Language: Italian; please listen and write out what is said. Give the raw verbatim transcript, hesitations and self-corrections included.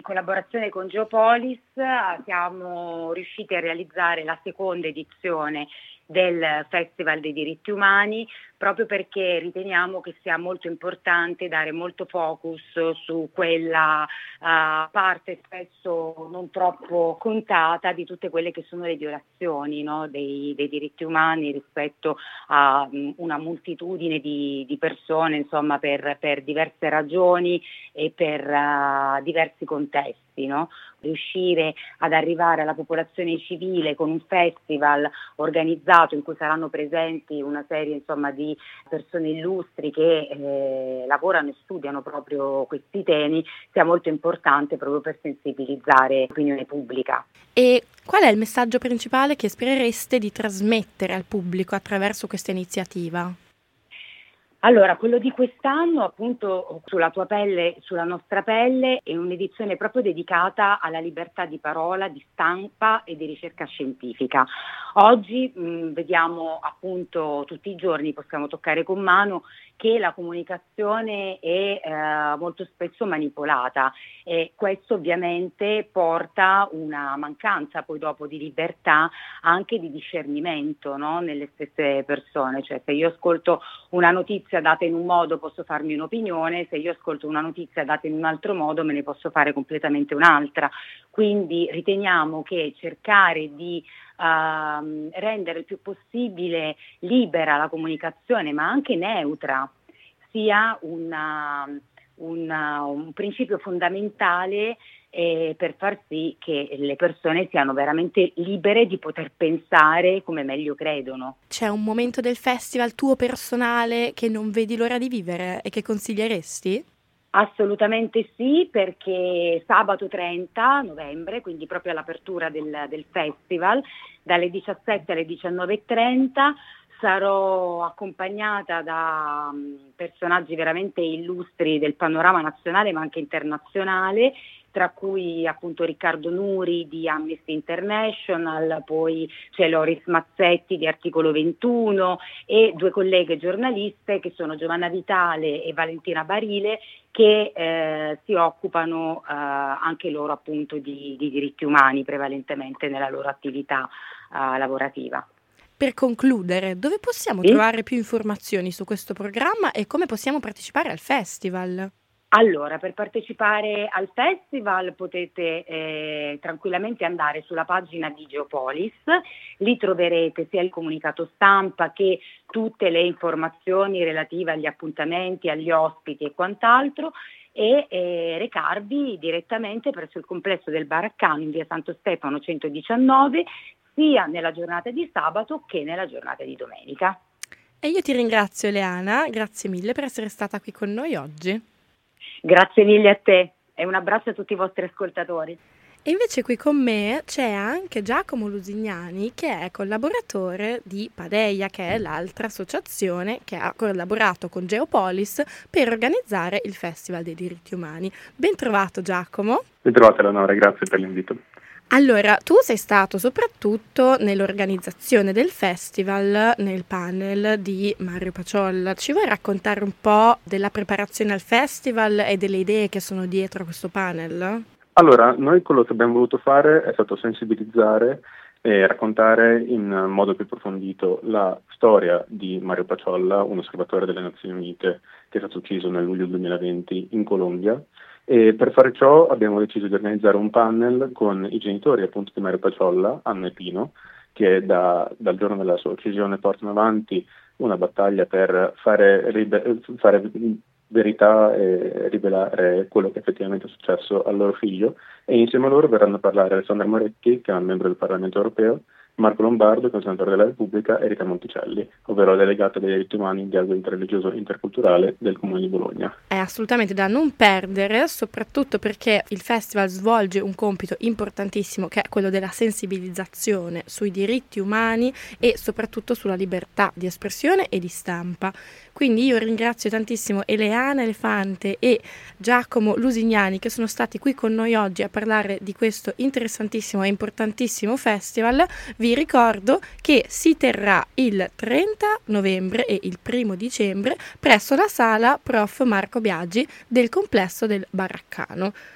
in collaborazione con Geopolis siamo riusciti a realizzare la seconda edizione del Festival dei diritti umani, proprio perché riteniamo che sia molto importante dare molto focus su quella uh, parte spesso non troppo contata di tutte quelle che sono le violazioni, no, dei, dei diritti umani rispetto a um, una moltitudine di, di persone, insomma, per, per diverse ragioni e per uh, diversi contesti, no? Riuscire ad arrivare alla popolazione civile con un festival organizzato in cui saranno presenti una serie, insomma, di persone illustri che eh, lavorano e studiano proprio questi temi, sia molto importante proprio per sensibilizzare l'opinione pubblica. E qual è il messaggio principale che sperereste di trasmettere al pubblico attraverso questa iniziativa? Allora, quello di quest'anno, appunto, sulla tua pelle, sulla nostra pelle, è un'edizione proprio dedicata alla libertà di parola, di stampa e di ricerca scientifica. Oggi mh, vediamo appunto tutti i giorni, possiamo toccare con mano, che la comunicazione è eh, molto spesso manipolata e questo ovviamente porta una mancanza poi dopo di libertà, anche di discernimento, no? Nelle stesse persone. Cioè, se io ascolto una notizia data in un modo posso farmi un'opinione, se io ascolto una notizia data in un altro modo me ne posso fare completamente un'altra. Quindi riteniamo che cercare di Uh, rendere il più possibile libera la comunicazione, ma anche neutra, sia una, una, un principio fondamentale eh, per far sì che le persone siano veramente libere di poter pensare come meglio credono. C'è un momento del festival tuo personale che non vedi l'ora di vivere e che consiglieresti? Assolutamente sì, perché sabato trenta novembre, quindi proprio all'apertura del, del festival, dalle diciassette alle diciannove e trenta, sarò accompagnata da um, personaggi veramente illustri del panorama nazionale ma anche internazionale, tra cui appunto Riccardo Nuri di Amnesty International, poi c'è Loris Mazzetti di Articolo ventuno e due colleghe giornaliste che sono Giovanna Vitale e Valentina Barile, che eh, si occupano eh, anche loro appunto di, di diritti umani prevalentemente nella loro attività eh, lavorativa. Per concludere, dove possiamo Sì? trovare più informazioni su questo programma e come possiamo partecipare al festival? Allora, per partecipare al festival potete eh, tranquillamente andare sulla pagina di Geopolis, lì troverete sia il comunicato stampa che tutte le informazioni relative agli appuntamenti, agli ospiti e quant'altro, e eh, recarvi direttamente presso il complesso del Baraccano in via Santo Stefano centodiciannove, sia nella giornata di sabato che nella giornata di domenica. E io ti ringrazio, Eleana, grazie mille per essere stata qui con noi oggi. Grazie mille a te e un abbraccio a tutti i vostri ascoltatori. E invece qui con me c'è anche Giacomo Lusignani, che è collaboratore di Padeia, che è l'altra associazione che ha collaborato con Geopolis per organizzare il Festival dei diritti umani. Ben trovato, Giacomo. Ben trovata, Eleonora, grazie per l'invito. Allora, tu sei stato soprattutto nell'organizzazione del festival, nel panel di Mario Paciolla. Ci vuoi raccontare un po' della preparazione al festival e delle idee che sono dietro a questo panel? Allora, noi quello che abbiamo voluto fare è stato sensibilizzare e raccontare in modo più approfondito la storia di Mario Paciolla, un osservatore delle Nazioni Unite che è stato ucciso nel luglio duemilaventi in Colombia. E per fare ciò abbiamo deciso di organizzare un panel con i genitori appunto di Mario Paciolla, Anna e Pino, che da, dal giorno della sua uccisione portano avanti una battaglia per fare, ribe- fare verità e rivelare quello che effettivamente è successo al loro figlio, e insieme a loro verranno a parlare Alessandra Moretti, che è un membro del Parlamento europeo, Marco Lombardo, che è un senatore della Repubblica, e Rita Monticelli, ovvero delegata dei diritti umani in dialogo interreligioso interculturale del Comune di Bologna. È assolutamente da non perdere, soprattutto perché il festival svolge un compito importantissimo, che è quello della sensibilizzazione sui diritti umani e soprattutto sulla libertà di espressione e di stampa. Quindi io ringrazio tantissimo Eleana Elefante e Giacomo Lusignani, che sono stati qui con noi oggi a parlare di questo interessantissimo e importantissimo festival. Vi ricordo che si terrà il trenta novembre e il primo dicembre presso la sala Prof Marco Biagi del complesso del Baraccano.